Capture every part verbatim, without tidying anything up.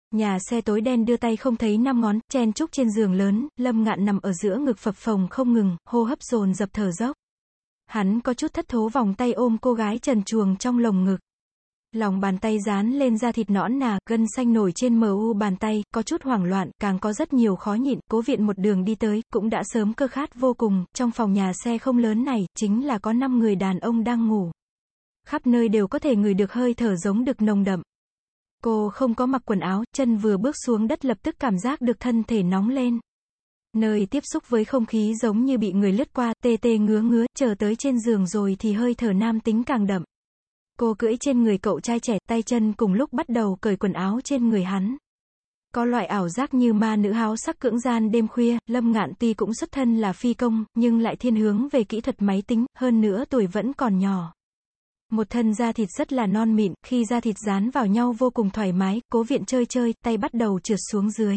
Nhà xe tối đen đưa tay không thấy năm ngón, chen chúc trên giường lớn, Lâm Ngạn nằm ở giữa ngực phập phồng không ngừng, hô hấp dồn dập thở dốc. Hắn có chút thất thố vòng tay ôm cô gái trần truồng trong lồng ngực. Lòng bàn tay dán lên da thịt nõn nà, gân xanh nổi trên mờ u bàn tay, có chút hoảng loạn, càng có rất nhiều khó nhịn. Cố Viện một đường đi tới, cũng đã sớm cơ khát vô cùng. Trong phòng nhà xe không lớn này, chính là có năm người đàn ông đang ngủ. Khắp nơi đều có thể ngửi được hơi thở giống đực nồng đậm. Cô không có mặc quần áo, chân vừa bước xuống đất lập tức cảm giác được thân thể nóng lên. Nơi tiếp xúc với không khí giống như bị người lướt qua, tê tê ngứa ngứa, chờ tới trên giường rồi thì hơi thở nam tính càng đậm. Cô cưỡi trên người cậu trai trẻ, tay chân cùng lúc bắt đầu cởi quần áo trên người hắn. Có loại ảo giác như ma nữ háo sắc cưỡng gian đêm khuya. Lâm Ngạn tuy cũng xuất thân là phi công, nhưng lại thiên hướng về kỹ thuật máy tính, hơn nữa tuổi vẫn còn nhỏ. Một thân da thịt rất là non mịn, khi da thịt dán vào nhau vô cùng thoải mái. Cố Viện chơi chơi, tay bắt đầu trượt xuống dưới.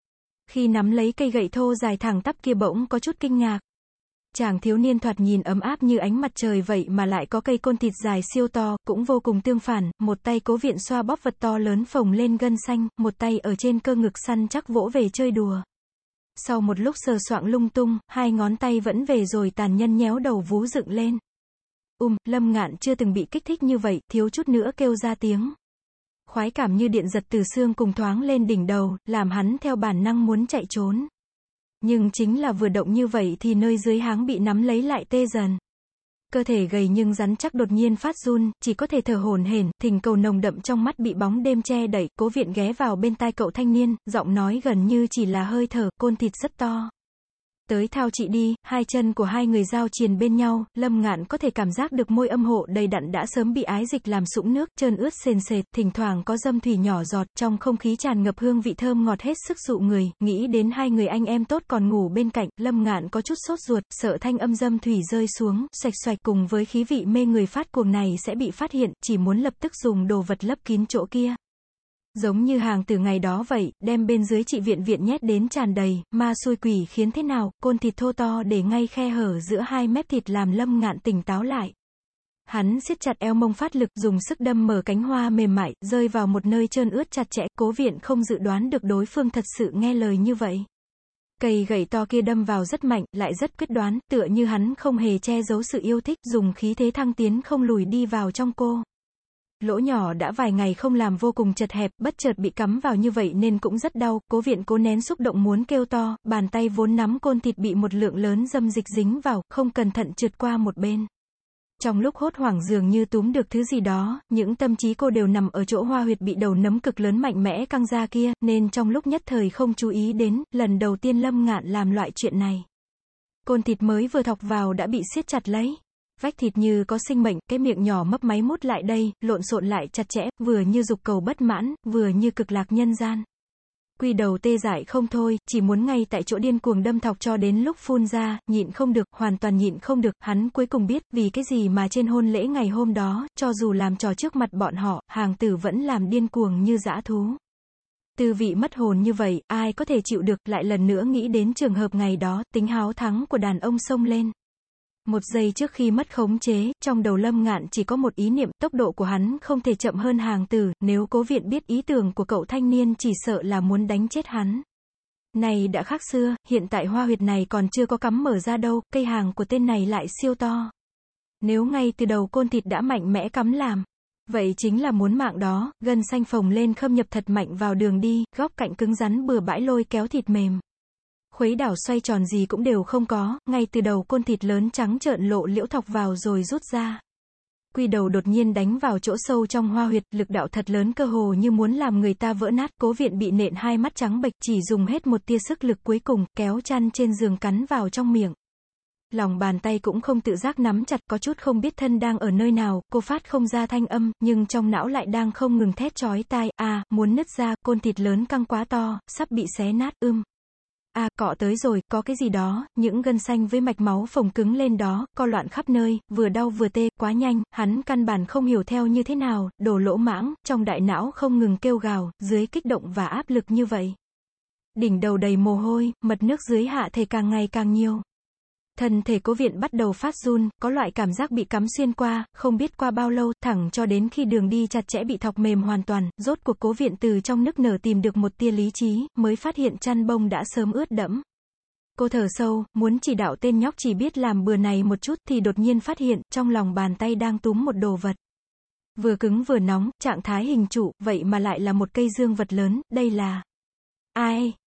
Khi nắm lấy cây gậy thô dài thẳng tắp kia bỗng có chút kinh ngạc. Chàng thiếu niên thoạt nhìn ấm áp như ánh mặt trời vậy mà lại có cây côn thịt dài siêu to, cũng vô cùng tương phản. Một tay Cố Viện xoa bóp vật to lớn phồng lên gân xanh, một tay ở trên cơ ngực săn chắc vỗ về chơi đùa. Sau một lúc sờ soạng lung tung, hai ngón tay vẫn về rồi tàn nhẫn nhéo đầu vú dựng lên. Um, Lâm Ngạn chưa từng bị kích thích như vậy, thiếu chút nữa kêu ra tiếng. Khoái cảm như điện giật từ xương cùng thoáng lên đỉnh đầu, làm hắn theo bản năng muốn chạy trốn. Nhưng chính là vừa động như vậy thì nơi dưới háng bị nắm lấy lại tê dần. Cơ thể gầy nhưng rắn chắc đột nhiên phát run, chỉ có thể thở hổn hển, thình cầu nồng đậm trong mắt bị bóng đêm che đậy. Cố Viện ghé vào bên tai cậu thanh niên, giọng nói gần như chỉ là hơi thở, côn thịt rất to. Tới thao chị đi. Hai chân của hai người giao triền bên nhau, Lâm Ngạn có thể cảm giác được môi âm hộ đầy đặn đã sớm bị ái dịch làm sũng nước, trơn ướt sền sệt, thỉnh thoảng có dâm thủy nhỏ giọt, trong không khí tràn ngập hương vị thơm ngọt hết sức dụ người. Nghĩ đến hai người anh em tốt còn ngủ bên cạnh, Lâm Ngạn có chút sốt ruột, sợ thanh âm dâm thủy rơi xuống, xoạch xoạch cùng với khí vị mê người phát cuồng này sẽ bị phát hiện, chỉ muốn lập tức dùng đồ vật lấp kín chỗ kia. Giống như hàng từ ngày đó vậy, đem bên dưới chị viện viện nhét đến tràn đầy, ma xui quỷ khiến thế nào, côn thịt thô to để ngay khe hở giữa hai mép thịt làm Lâm Ngạn tỉnh táo lại. Hắn siết chặt eo mông phát lực, dùng sức đâm mở cánh hoa mềm mại, rơi vào một nơi trơn ướt chặt chẽ. Cố Viện không dự đoán được đối phương thật sự nghe lời như vậy. Cây gậy to kia đâm vào rất mạnh, lại rất quyết đoán, tựa như hắn không hề che giấu sự yêu thích, dùng khí thế thăng tiến không lùi đi vào trong cô. Lỗ nhỏ đã vài ngày không làm vô cùng chật hẹp, bất chợt bị cắm vào như vậy nên cũng rất đau. Cố Viện cố nén xúc động muốn kêu to, bàn tay vốn nắm côn thịt bị một lượng lớn dâm dịch dính vào, không cẩn thận trượt qua một bên. Trong lúc hốt hoảng dường như túm được thứ gì đó, những tâm trí cô đều nằm ở chỗ hoa huyệt bị đầu nấm cực lớn mạnh mẽ căng ra kia, nên trong lúc nhất thời không chú ý đến, lần đầu tiên Lâm Ngạn làm loại chuyện này. Côn thịt mới vừa thọc vào đã bị siết chặt lấy. Vách thịt như có sinh mệnh, cái miệng nhỏ mấp máy mút lại đây, lộn xộn lại chặt chẽ, vừa như dục cầu bất mãn, vừa như cực lạc nhân gian. Quy đầu tê dại không thôi, chỉ muốn ngay tại chỗ điên cuồng đâm thọc cho đến lúc phun ra, nhịn không được, hoàn toàn nhịn không được. Hắn cuối cùng biết, vì cái gì mà trên hôn lễ ngày hôm đó, cho dù làm trò trước mặt bọn họ, hàng tử vẫn làm điên cuồng như dã thú. Tư vị mất hồn như vậy, ai có thể chịu được. Lại lần nữa nghĩ đến trường hợp ngày đó, tính háo thắng của đàn ông xông lên. Một giây trước khi mất khống chế, trong đầu Lâm Ngạn chỉ có một ý niệm, tốc độ của hắn không thể chậm hơn hàng tử, nếu Cố Viện biết ý tưởng của cậu thanh niên chỉ sợ là muốn đánh chết hắn. Này đã khác xưa, hiện tại hoa huyệt này còn chưa có cắm mở ra đâu, cây hàng của tên này lại siêu to. Nếu ngay từ đầu côn thịt đã mạnh mẽ cắm làm, vậy chính là muốn mạng đó. Gân xanh phồng lên khâm nhập thật mạnh vào đường đi, góc cạnh cứng rắn bừa bãi lôi kéo thịt mềm. Khuấy đảo xoay tròn gì cũng đều không có, ngay từ đầu côn thịt lớn trắng trợn lộ liễu thọc vào rồi rút ra. Quy đầu đột nhiên đánh vào chỗ sâu trong hoa huyệt, lực đạo thật lớn cơ hồ như muốn làm người ta vỡ nát. Cố Viện bị nện hai mắt trắng bệch, chỉ dùng hết một tia sức lực cuối cùng, kéo chăn trên giường cắn vào trong miệng. Lòng bàn tay cũng không tự giác nắm chặt, có chút không biết thân đang ở nơi nào, cô phát không ra thanh âm, nhưng trong não lại đang không ngừng thét chói tai, à, muốn nứt ra, côn thịt lớn căng quá to, sắp bị xé nát, ưm. À, cọ tới rồi, có cái gì đó, những gân xanh với mạch máu phồng cứng lên đó, co loạn khắp nơi, vừa đau vừa tê, quá nhanh, hắn căn bản không hiểu theo như thế nào, đồ lỗ mãng, trong đại não không ngừng kêu gào, dưới kích động và áp lực như vậy. Đỉnh đầu đầy mồ hôi, mật nước dưới hạ thể càng ngày càng nhiều. Thân thể Cố Viện bắt đầu phát run, có loại cảm giác bị cắm xuyên qua, không biết qua bao lâu, thẳng cho đến khi đường đi chặt chẽ bị thọc mềm hoàn toàn, rốt cuộc Cố Viện từ trong nức nở tìm được một tia lý trí, mới phát hiện chăn bông đã sớm ướt đẫm. Cô thở sâu, muốn chỉ đạo tên nhóc chỉ biết làm bừa này một chút, thì đột nhiên phát hiện, trong lòng bàn tay đang túm một đồ vật. Vừa cứng vừa nóng, trạng thái hình trụ, vậy mà lại là một cây dương vật lớn, đây là... Ai?